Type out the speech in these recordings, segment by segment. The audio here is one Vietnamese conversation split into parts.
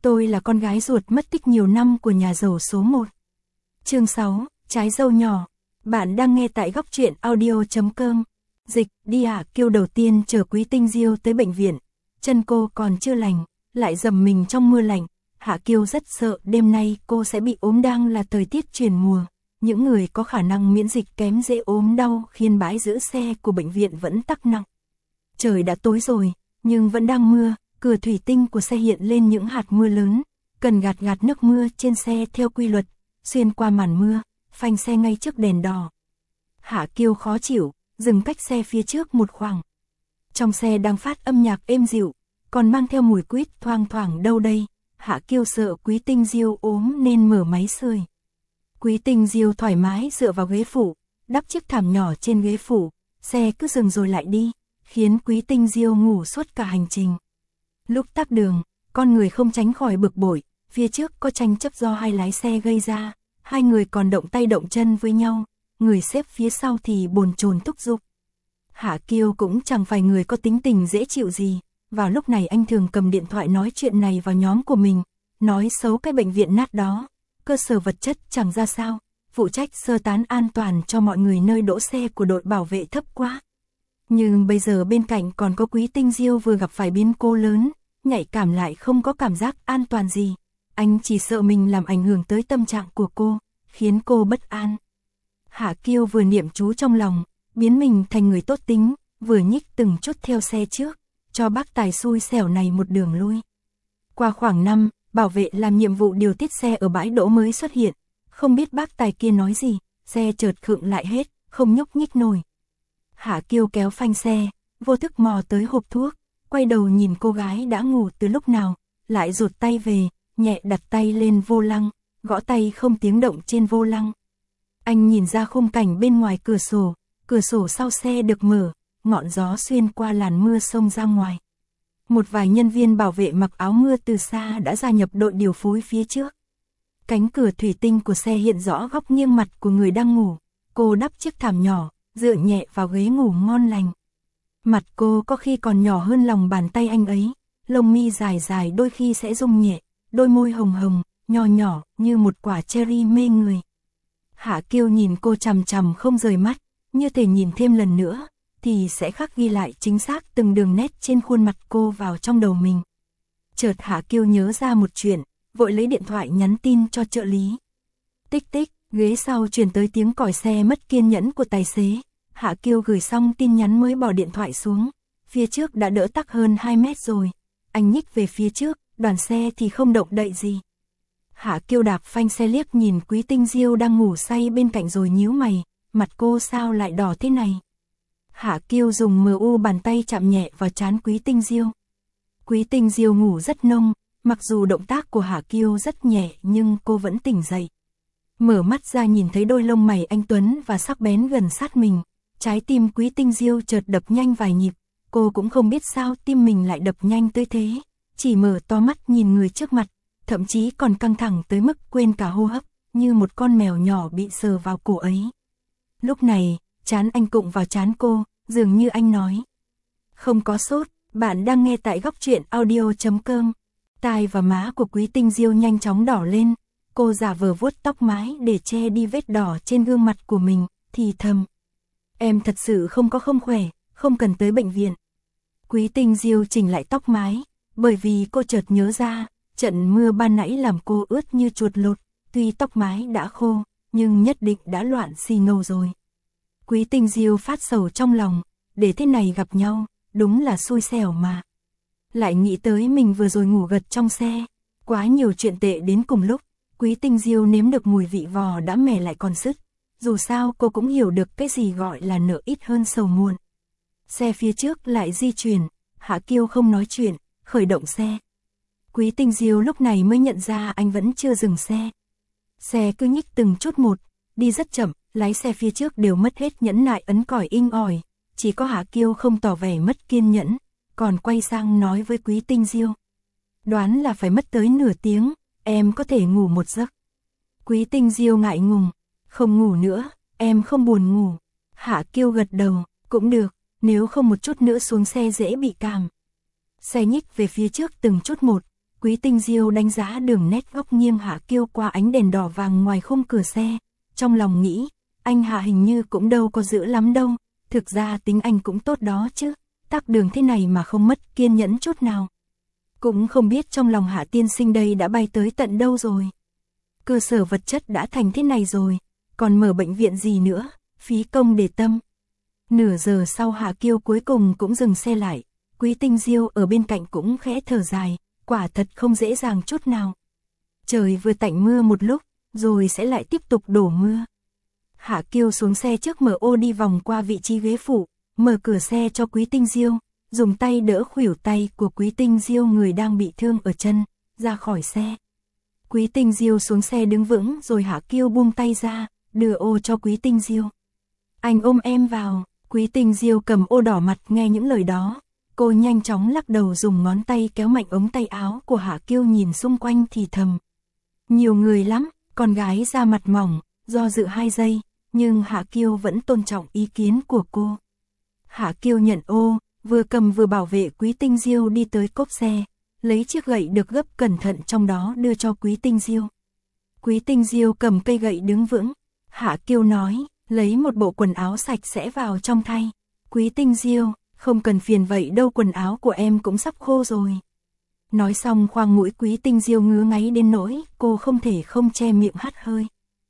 Tôi là con gái ruột mất tích nhiều năm của nhà giàu số 1. Chương 6, Trái dâu nhỏ. Bạn đang nghe tại góc truyện audio.com. Dịch, đi Hạ Kiêu đầu tiên chở Quý Tinh Diêu tới bệnh viện. Chân cô còn chưa lành, lại dầm mình trong mưa lạnh. Hạ Kiêu rất sợ đêm nay cô sẽ bị ốm, đang là thời tiết chuyển mùa. Những người có khả năng miễn dịch kém dễ ốm đau, khiến bãi giữ xe của bệnh viện vẫn tắc nặng. Trời đã tối rồi, nhưng vẫn đang mưa. Cửa thủy tinh của xe hiện lên những hạt mưa lớn, cần gạt nước mưa trên xe theo quy luật, xuyên qua màn mưa, phanh xe ngay trước đèn đỏ. Hạ Kiêu khó chịu, dừng cách xe phía trước một khoảng. Trong xe đang phát âm nhạc êm dịu, còn mang theo mùi quýt thoang thoảng đâu đây. Hạ Kiêu sợ Quý Tinh Diêu ốm nên mở máy sưởi. Quý Tinh Diêu thoải mái dựa vào ghế phụ, đắp chiếc thảm nhỏ trên ghế phụ, xe cứ dừng rồi lại đi, khiến Quý Tinh Diêu ngủ suốt cả hành trình. Lúc tắc đường, con người không tránh khỏi bực bội, phía trước có tranh chấp do hai lái xe gây ra, hai người còn động tay động chân với nhau, người xếp phía sau thì bồn chồn thúc giục. Hạ Kiêu cũng chẳng phải người có tính tình dễ chịu gì, vào lúc này anh thường cầm điện thoại nói chuyện này vào nhóm của mình, nói xấu cái bệnh viện nát đó, cơ sở vật chất chẳng ra sao, phụ trách sơ tán an toàn cho mọi người nơi đỗ xe của đội bảo vệ thấp quá. Nhưng bây giờ bên cạnh còn có Quý Tinh Diêu vừa gặp phải biến cố lớn, nhạy cảm lại không có cảm giác an toàn gì. Anh chỉ sợ mình làm ảnh hưởng tới tâm trạng của cô, khiến cô bất an. Hạ Kiêu vừa niệm chú trong lòng, biến mình thành người tốt tính, vừa nhích từng chút theo xe trước, cho bác tài xui xẻo này một đường lui. Qua khoảng năm, bảo vệ làm nhiệm vụ điều tiết xe ở bãi đỗ mới xuất hiện, không biết bác tài kia nói gì, xe chợt khựng lại hết, không nhúc nhích nổi. Hạ Kiêu kéo phanh xe, vô thức mò tới hộp thuốc, quay đầu nhìn cô gái đã ngủ từ lúc nào, lại rụt tay về, nhẹ đặt tay lên vô lăng, gõ tay không tiếng động trên vô lăng. Anh nhìn ra khung cảnh bên ngoài cửa sổ sau xe được mở, ngọn gió xuyên qua làn mưa xông ra ngoài. Một vài nhân viên bảo vệ mặc áo mưa từ xa đã gia nhập đội điều phối phía trước. Cánh cửa thủy tinh của xe hiện rõ góc nghiêng mặt của người đang ngủ, cô đắp chiếc thảm nhỏ, dựa nhẹ vào ghế ngủ ngon lành. Mặt cô có khi còn nhỏ hơn lòng bàn tay anh ấy, lông mi dài dài đôi khi sẽ rung nhẹ, đôi môi hồng hồng, nhỏ nhỏ như một quả cherry mê người. Hạ Kiêu nhìn cô chằm chằm không rời mắt, như thể nhìn thêm lần nữa, thì sẽ khắc ghi lại chính xác từng đường nét trên khuôn mặt cô vào trong đầu mình. Chợt Hạ Kiêu nhớ ra một chuyện, vội lấy điện thoại nhắn tin cho trợ lý. Tích tích, ghế sau truyền tới tiếng còi xe mất kiên nhẫn của tài xế. Hạ Kiêu gửi xong tin nhắn mới bỏ điện thoại xuống, phía trước đã đỡ tắc hơn 2 mét rồi. Anh nhích về phía trước, đoàn xe thì không động đậy gì. Hạ Kiêu đạp phanh xe liếc nhìn Quý Tinh Diêu đang ngủ say bên cạnh rồi nhíu mày, mặt cô sao lại đỏ thế này. Hạ Kiêu dùng MU bàn tay chạm nhẹ vào trán Quý Tinh Diêu. Quý Tinh Diêu ngủ rất nông, mặc dù động tác của Hạ Kiêu rất nhẹ nhưng cô vẫn tỉnh dậy. Mở mắt ra nhìn thấy đôi lông mày anh tuấn và sắc bén gần sát mình. Trái tim Quý Tinh Diêu chợt đập nhanh vài nhịp, cô cũng không biết sao tim mình lại đập nhanh tới thế, chỉ mở to mắt nhìn người trước mặt, thậm chí còn căng thẳng tới mức quên cả hô hấp, như một con mèo nhỏ bị sờ vào cổ ấy. Lúc này, trán anh cụng vào trán cô, dường như anh nói: "Không có sốt." Bạn đang nghe tại góc truyện audio.com. Tai và má của Quý Tinh Diêu nhanh chóng đỏ lên, cô giả vờ vuốt tóc mái để che đi vết đỏ trên gương mặt của mình, thì thầm: "Em thật sự không khỏe, không cần tới bệnh viện." Quý Tinh Diêu chỉnh lại tóc mái, bởi vì cô chợt nhớ ra, trận mưa ban nãy làm cô ướt như chuột lột, tuy tóc mái đã khô, nhưng nhất định đã loạn xì ngầu rồi. Quý Tinh Diêu phát sầu trong lòng, để thế này gặp nhau, đúng là xui xẻo mà. Lại nghĩ tới mình vừa rồi ngủ gật trong xe, quá nhiều chuyện tệ đến cùng lúc, Quý Tinh Diêu nếm được mùi vị vò đã mẻ lại còn sứt. Dù sao cô cũng hiểu được cái gì gọi là nợ ít hơn sầu muộn. Xe phía trước lại di chuyển, Hạ Kiêu không nói chuyện, khởi động xe. Quý Tinh Diêu lúc này mới nhận ra anh vẫn chưa dừng xe. Xe cứ nhích từng chút một, đi rất chậm, lái xe phía trước đều mất hết nhẫn nại ấn còi inh ỏi. Chỉ có Hạ Kiêu không tỏ vẻ mất kiên nhẫn, còn quay sang nói với Quý Tinh Diêu: "Đoán là phải mất tới nửa tiếng, em có thể ngủ một giấc." Quý Tinh Diêu ngại ngùng: "Không ngủ nữa, em không buồn ngủ." Hạ Kiêu gật đầu: "Cũng được, nếu không một chút nữa xuống xe dễ bị cảm." Xe nhích về phía trước từng chút một, Quý Tinh Diêu đánh giá đường nét góc nghiêng Hạ Kiêu qua ánh đèn đỏ vàng ngoài khung cửa xe, trong lòng nghĩ, anh Hạ hình như cũng đâu có dữ lắm đâu, thực ra tính anh cũng tốt đó chứ, tắc đường thế này mà không mất kiên nhẫn chút nào. Cũng không biết trong lòng Hạ tiên sinh đây đã bay tới tận đâu rồi. Cơ sở vật chất đã thành thế này rồi, còn mở bệnh viện gì nữa, phí công để tâm. Nửa giờ sau Hạ Kiêu cuối cùng cũng dừng xe lại, Quý Tinh Diêu ở bên cạnh cũng khẽ thở dài, quả thật không dễ dàng chút nào. Trời vừa tạnh mưa một lúc, rồi sẽ lại tiếp tục đổ mưa. Hạ Kiêu xuống xe trước mở ô đi vòng qua vị trí ghế phụ, mở cửa xe cho Quý Tinh Diêu, dùng tay đỡ khuỷu tay của Quý Tinh Diêu người đang bị thương ở chân, ra khỏi xe. Quý Tinh Diêu xuống xe đứng vững rồi Hạ Kiêu buông tay ra, đưa ô cho Quý Tinh Diêu. Anh ôm em vào, Quý Tinh Diêu cầm ô đỏ mặt nghe những lời đó. Cô nhanh chóng lắc đầu dùng ngón tay kéo mạnh ống tay áo của Hạ Kiêu nhìn xung quanh thì thầm. Nhiều người lắm, con gái da mặt mỏng, do dự 2 giây, nhưng Hạ Kiêu vẫn tôn trọng ý kiến của cô. Hạ Kiêu nhận ô, vừa cầm vừa bảo vệ Quý Tinh Diêu đi tới cốp xe, lấy chiếc gậy được gấp cẩn thận trong đó đưa cho Quý Tinh Diêu. Quý Tinh Diêu cầm cây gậy đứng vững, Hạ Kiêu nói, lấy một bộ quần áo sạch sẽ vào trong thay. Quý Tinh Diêu, không cần phiền vậy đâu, quần áo của em cũng sắp khô rồi. Nói xong khoang mũi Quý Tinh Diêu ngứa ngáy đến nỗi cô không thể không che miệng hắt hơi.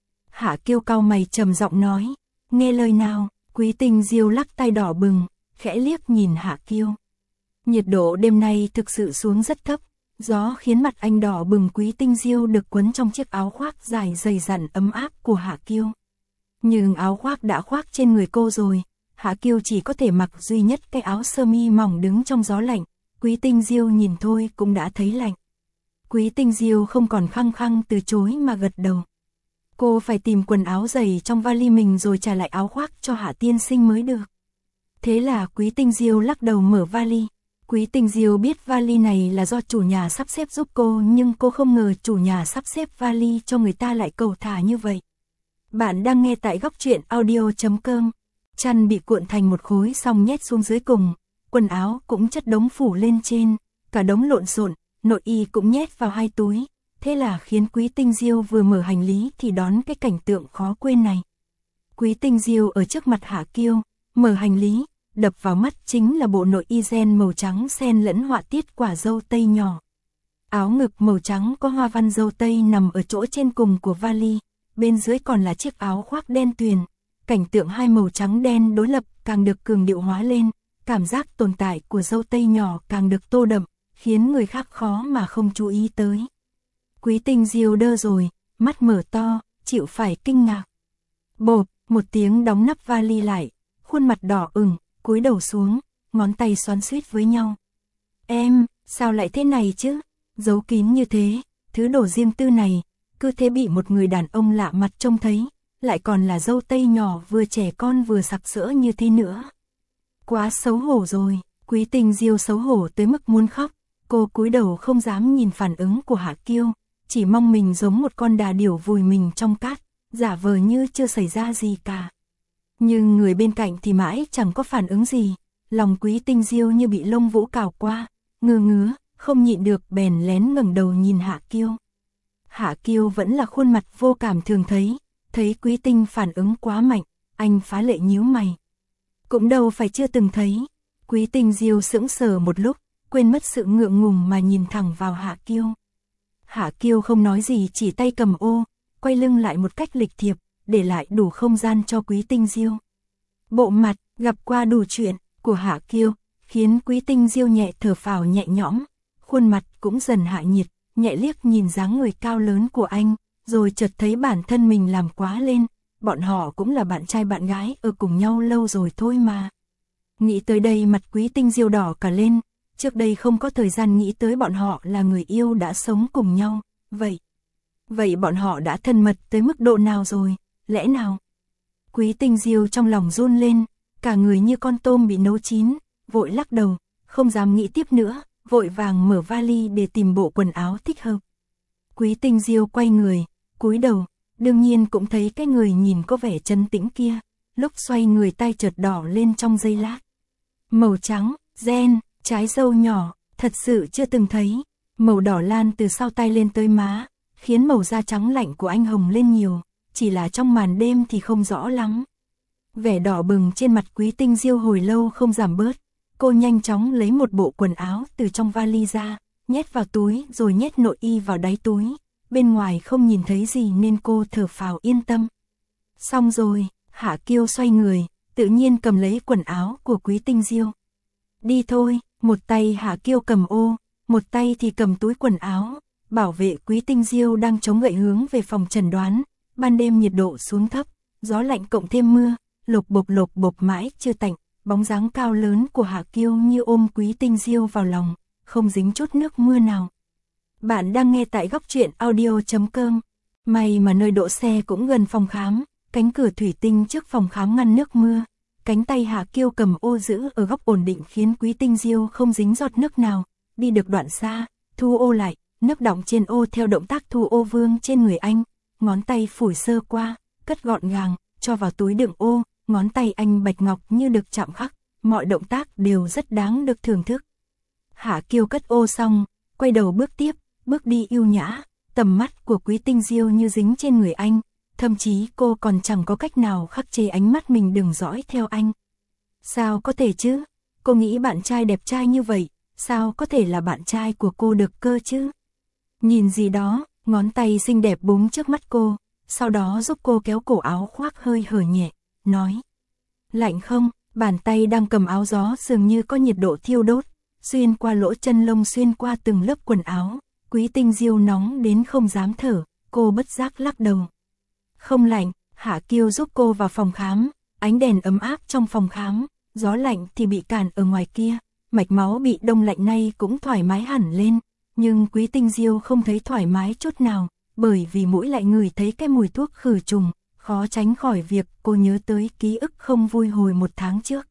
Hạ Kiêu cau mày trầm giọng nói, nghe lời nào. Quý Tinh Diêu lắc tay đỏ bừng, khẽ liếc nhìn Hạ Kiêu. Nhiệt độ đêm nay thực sự xuống rất thấp, gió khiến mặt anh đỏ bừng. Quý Tinh Diêu được quấn trong chiếc áo khoác dài dày dặn ấm áp của Hạ Kiêu. Nhưng áo khoác đã khoác trên người cô rồi, Hạ Kiêu chỉ có thể mặc duy nhất cái áo sơ mi mỏng đứng trong gió lạnh. Quý Tinh Diêu nhìn thôi cũng đã thấy lạnh. Quý Tinh Diêu không còn khăng khăng từ chối mà gật đầu. Cô phải tìm quần áo giày trong vali mình rồi trả lại áo khoác cho Hạ tiên sinh mới được. Thế là Quý Tinh Diêu lắc đầu mở vali. Quý Tinh Diêu biết vali này là do chủ nhà sắp xếp giúp cô, nhưng cô không ngờ chủ nhà sắp xếp vali cho người ta lại cầu thả như vậy. Bạn đang nghe tại góc truyện audio.com. Chăn bị cuộn thành một khối xong nhét xuống dưới cùng, quần áo cũng chất đống phủ lên trên, cả đống lộn xộn, nội y cũng nhét vào 2 túi. Thế là khiến Quý Tinh Diêu vừa mở hành lý thì đón cái cảnh tượng khó quên này. Quý Tinh Diêu ở trước mặt Hạ Kiêu, mở hành lý, đập vào mắt chính là bộ nội y ren màu trắng xen lẫn họa tiết quả dâu tây nhỏ. Áo ngực màu trắng có hoa văn dâu tây nằm ở chỗ trên cùng của vali, bên dưới còn là chiếc áo khoác đen tuyền. Cảnh tượng hai màu trắng đen đối lập càng được cường điệu hóa lên, cảm giác tồn tại của dâu tây nhỏ càng được tô đậm, khiến người khác khó mà không chú ý tới. Quý Tinh Diêu đơ rồi, mắt mở to, chịu phải kinh ngạc. Bộp, một tiếng đóng nắp vali lại, khuôn mặt đỏ ửng, cúi đầu xuống, ngón tay xoắn xuýt với nhau. Em, sao lại thế này chứ? Giấu kín như thế, thứ đồ riêng tư này, cứ thế bị một người đàn ông lạ mặt trông thấy, lại còn là dâu tây nhỏ vừa trẻ con vừa sặc sỡ như thế nữa. Quá xấu hổ rồi, Quý Tinh Diêu xấu hổ tới mức muốn khóc, cô cúi đầu không dám nhìn phản ứng của Hạ Kiêu, chỉ mong mình giống một con đà điểu vùi mình trong cát, giả vờ như chưa xảy ra gì cả. Nhưng người bên cạnh thì mãi chẳng có phản ứng gì, lòng Quý Tinh Diêu như bị lông vũ cào qua, ngứa, không nhịn được bèn lén ngẩng đầu nhìn Hạ Kiêu. Hạ Kiêu vẫn là khuôn mặt vô cảm thường thấy Quý Tinh phản ứng quá mạnh, anh phá lệ nhíu mày. Cũng đâu phải chưa từng thấy. Quý Tinh Diêu sững sờ một lúc, quên mất sự ngượng ngùng mà nhìn thẳng vào Hạ Kiêu. Hạ Kiêu không nói gì, chỉ tay cầm ô, quay lưng lại một cách lịch thiệp, để lại đủ không gian cho Quý Tinh Diêu. Bộ mặt, gặp qua đủ chuyện, của Hạ Kiêu, khiến Quý Tinh Diêu nhẹ thở phào nhẹ nhõm, khuôn mặt cũng dần hạ nhiệt, nhẹ liếc nhìn dáng người cao lớn của anh, rồi chợt thấy bản thân mình làm quá lên, bọn họ cũng là bạn trai bạn gái ở cùng nhau lâu rồi thôi mà. Nghĩ tới đây mặt Quý Tinh Diêu đỏ cả lên, trước đây không có thời gian nghĩ tới bọn họ là người yêu đã sống cùng nhau, vậy bọn họ đã thân mật tới mức độ nào rồi, lẽ nào? Quý Tinh Diêu trong lòng run lên, cả người như con tôm bị nấu chín, vội lắc đầu, không dám nghĩ tiếp nữa, vội vàng mở vali để tìm bộ quần áo thích hợp. Quý Tinh Diêu quay người, cúi đầu, đương nhiên cũng thấy cái người nhìn có vẻ trấn tĩnh kia, lúc xoay người tay chợt đỏ lên trong giây lát. Màu trắng, ren, trái dâu nhỏ, thật sự chưa từng thấy. Màu đỏ lan từ sau tay lên tới má, khiến màu da trắng lạnh của anh hồng lên nhiều, chỉ là trong màn đêm thì không rõ lắm. Vẻ đỏ bừng trên mặt Quý Tinh Diêu hồi lâu không giảm bớt, cô nhanh chóng lấy một bộ quần áo từ trong vali ra, nhét vào túi rồi nhét nội y vào đáy túi, bên ngoài không nhìn thấy gì nên cô thở phào yên tâm. Xong rồi, Hạ Kiêu xoay người, tự nhiên cầm lấy quần áo của Quý Tinh Diêu. Đi thôi, một tay Hạ Kiêu cầm ô, một tay thì cầm túi quần áo, bảo vệ Quý Tinh Diêu đang chống gậy hướng về phòng chẩn đoán, ban đêm nhiệt độ xuống thấp, gió lạnh cộng thêm mưa, lộc bộc mãi chưa tạnh, bóng dáng cao lớn của Hạ Kiêu như ôm Quý Tinh Diêu vào lòng, không dính chút nước mưa nào. Bạn đang nghe tại góc truyện audio.com. May mà nơi đỗ xe cũng gần phòng khám, cánh cửa thủy tinh trước phòng khám ngăn nước mưa. Cánh tay Hạ Kiêu cầm ô giữ ở góc ổn định khiến Quý Tinh Diêu không dính giọt nước nào. Đi được đoạn xa, thu ô lại, nước đọng trên ô theo động tác thu ô vương trên người anh. Ngón tay phủi sơ qua, cất gọn gàng, cho vào túi đựng ô. Ngón tay anh bạch ngọc như được chạm khắc, mọi động tác đều rất đáng được thưởng thức. Hạ Kiêu cất ô xong, quay đầu bước tiếp, bước đi yêu nhã, tầm mắt của Quý Tinh Diêu như dính trên người anh, thậm chí cô còn chẳng có cách nào khắc chế ánh mắt mình đừng dõi theo anh. Sao có thể chứ? Cô nghĩ bạn trai đẹp trai như vậy, sao có thể là bạn trai của cô được cơ chứ? Nhìn gì đó, ngón tay xinh đẹp búng trước mắt cô, sau đó giúp cô kéo cổ áo khoác hơi hở nhẹ, nói. Lạnh không? Bàn tay đang cầm áo gió dường như có nhiệt độ thiêu đốt, xuyên qua lỗ chân lông xuyên qua từng lớp quần áo. Quý Tinh Diêu nóng đến không dám thở, cô bất giác lắc đầu. Không lạnh, Hạ Kiêu giúp cô vào phòng khám, ánh đèn ấm áp trong phòng khám, gió lạnh thì bị cản ở ngoài kia, mạch máu bị đông lạnh nay cũng thoải mái hẳn lên, nhưng Quý Tinh Diêu không thấy thoải mái chút nào, bởi vì mũi lại ngửi thấy cái mùi thuốc khử trùng, khó tránh khỏi việc cô nhớ tới ký ức không vui hồi 1 tháng trước.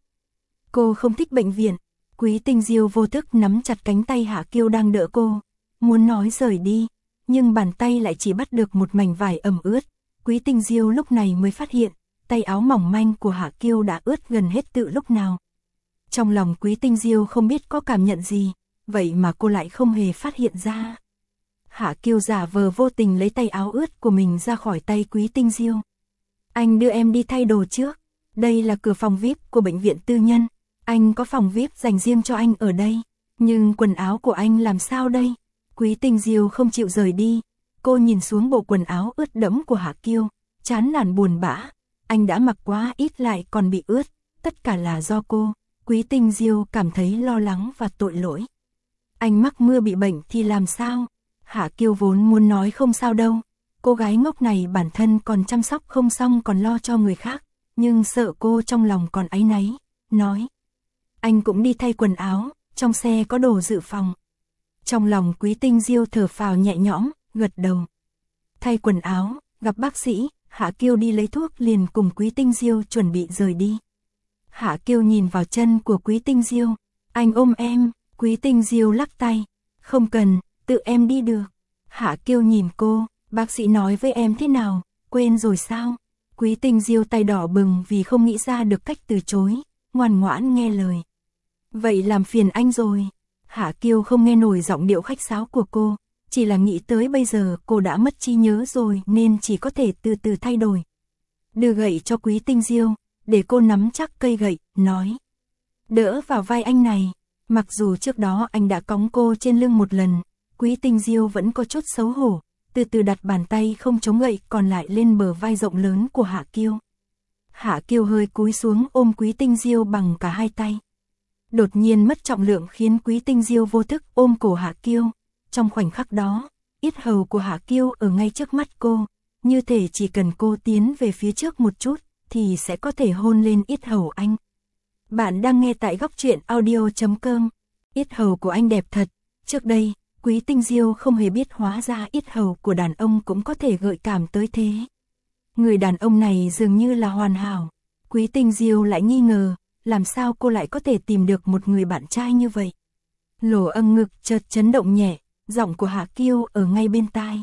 Cô không thích bệnh viện, Quý Tinh Diêu vô thức nắm chặt cánh tay Hạ Kiêu đang đỡ cô, muốn nói rời đi, nhưng bàn tay lại chỉ bắt được một mảnh vải ẩm ướt. Quý Tinh Diêu lúc này mới phát hiện, tay áo mỏng manh của Hạ Kiêu đã ướt gần hết từ lúc nào. Trong lòng Quý Tinh Diêu không biết có cảm nhận gì, vậy mà cô lại không hề phát hiện ra. Hạ Kiêu giả vờ vô tình lấy tay áo ướt của mình ra khỏi tay Quý Tinh Diêu. Anh đưa em đi thay đồ trước, đây là cửa phòng VIP của bệnh viện tư nhân, anh có phòng VIP dành riêng cho anh ở đây, nhưng quần áo của anh làm sao đây? Quý Tinh Diêu không chịu rời đi, cô nhìn xuống bộ quần áo ướt đẫm của Hạ Kiêu, chán nản buồn bã, anh đã mặc quá ít lại còn bị ướt, tất cả là do cô. Quý Tinh Diêu cảm thấy lo lắng và tội lỗi. Anh mắc mưa bị bệnh thì làm sao? Hạ Kiêu vốn muốn nói không sao đâu, cô gái ngốc này bản thân còn chăm sóc không xong còn lo cho người khác, nhưng sợ cô trong lòng còn áy náy, nói. Anh cũng đi thay quần áo, trong xe có đồ dự phòng. Trong lòng Quý Tinh Diêu thở phào nhẹ nhõm, gật đầu. Thay quần áo, gặp bác sĩ, Hạ Kiêu đi lấy thuốc liền cùng Quý Tinh Diêu chuẩn bị rời đi. Hạ Kiêu nhìn vào chân của Quý Tinh Diêu, anh ôm em. Quý Tinh Diêu lắc tay, không cần, tự em đi được. Hạ Kiêu nhìn cô, bác sĩ nói với em thế nào, quên rồi sao? Quý Tinh Diêu tay đỏ bừng vì không nghĩ ra được cách từ chối, ngoan ngoãn nghe lời. Vậy làm phiền anh rồi. Hạ Kiêu không nghe nổi giọng điệu khách sáo của cô, chỉ là nghĩ tới bây giờ cô đã mất trí nhớ rồi nên chỉ có thể từ từ thay đổi. Đưa gậy cho Quý Tinh Diêu, để cô nắm chắc cây gậy, nói. Đỡ vào vai anh này. Mặc dù trước đó anh đã cõng cô trên lưng một lần, Quý Tinh Diêu vẫn có chút xấu hổ, từ từ đặt bàn tay không chống gậy còn lại lên bờ vai rộng lớn của Hạ Kiêu. Hạ Kiêu hơi cúi xuống ôm Quý Tinh Diêu bằng cả hai tay. Đột nhiên mất trọng lượng khiến Quý Tinh Diêu vô thức ôm cổ Hạ Kiêu. Trong khoảnh khắc đó, yết hầu của Hạ Kiêu ở ngay trước mắt cô, như thể chỉ cần cô tiến về phía trước một chút, thì sẽ có thể hôn lên yết hầu anh. Bạn đang nghe tại góc truyện audio.com. Yết hầu của anh đẹp thật. Trước đây, Quý Tinh Diêu không hề biết hóa ra yết hầu của đàn ông cũng có thể gợi cảm tới thế. Người đàn ông này dường như là hoàn hảo. Quý Tinh Diêu lại nghi ngờ, làm sao cô lại có thể tìm được một người bạn trai như vậy. Lỗ âng ngực chợt chấn động nhẹ, giọng của Hạ Kiêu ở ngay bên tai.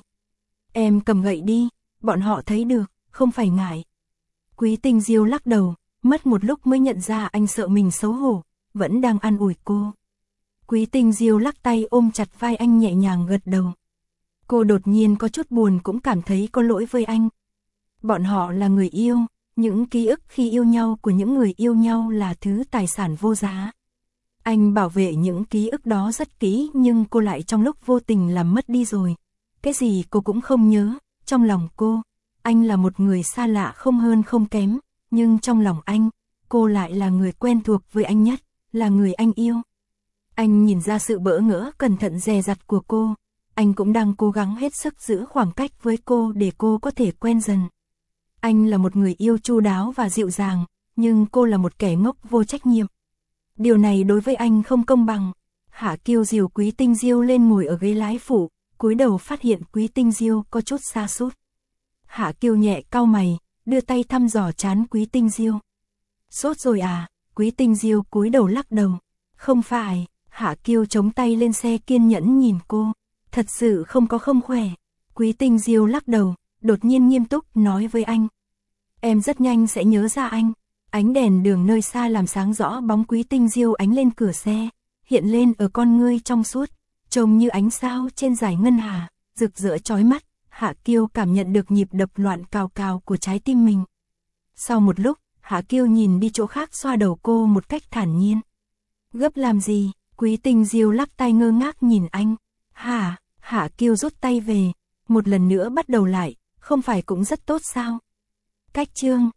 Em cầm gậy đi, bọn họ thấy được, không phải ngại. Quý Tinh Diêu lắc đầu, mất một lúc mới nhận ra anh sợ mình xấu hổ, vẫn đang an ủi cô. Quý Tinh Diêu lắc tay ôm chặt vai anh nhẹ nhàng gật đầu. Cô đột nhiên có chút buồn cũng cảm thấy có lỗi với anh. Bọn họ là người yêu, những ký ức khi yêu nhau của những người yêu nhau là thứ tài sản vô giá. Anh bảo vệ những ký ức đó rất kỹ nhưng cô lại trong lúc vô tình làm mất đi rồi. Cái gì cô cũng không nhớ, trong lòng cô, anh là một người xa lạ không hơn không kém, nhưng trong lòng anh, cô lại là người quen thuộc với anh nhất, là người anh yêu. Anh nhìn ra sự bỡ ngỡ cẩn thận dè dặt của cô, anh cũng đang cố gắng hết sức giữ khoảng cách với cô để cô có thể quen dần. Anh là một người yêu chu đáo và dịu dàng, nhưng cô là một kẻ ngốc vô trách nhiệm. Điều này đối với anh không công bằng. Hạ Kiêu dìu Quý Tinh Diêu lên ngồi ở ghế lái phụ, cúi đầu phát hiện Quý Tinh Diêu có chút sa sút. Hạ Kiêu nhẹ cau mày, đưa tay thăm dò trán Quý Tinh Diêu. Sốt rồi à? Quý Tinh Diêu cúi đầu lắc đầu. Không phải. Hạ Kiêu chống tay lên xe kiên nhẫn nhìn cô. Thật sự không có không khỏe. Quý Tinh Diêu lắc đầu, đột nhiên nghiêm túc nói với anh. Em rất nhanh sẽ nhớ ra anh. Ánh đèn đường nơi xa làm sáng rõ bóng Quý Tinh Diêu ánh lên cửa xe, hiện lên ở con ngươi trong suốt, trông như ánh sao trên dải ngân hà, rực rỡ chói mắt. Hạ Kiêu cảm nhận được nhịp đập loạn cào cào của trái tim mình. Sau một lúc, Hạ Kiêu nhìn đi chỗ khác xoa đầu cô một cách thản nhiên. Gấp làm gì? Quý Tinh Diêu lắc tay ngơ ngác nhìn anh. Hạ Kiêu rút tay về, một lần nữa bắt đầu lại, không phải cũng rất tốt sao? Cách chương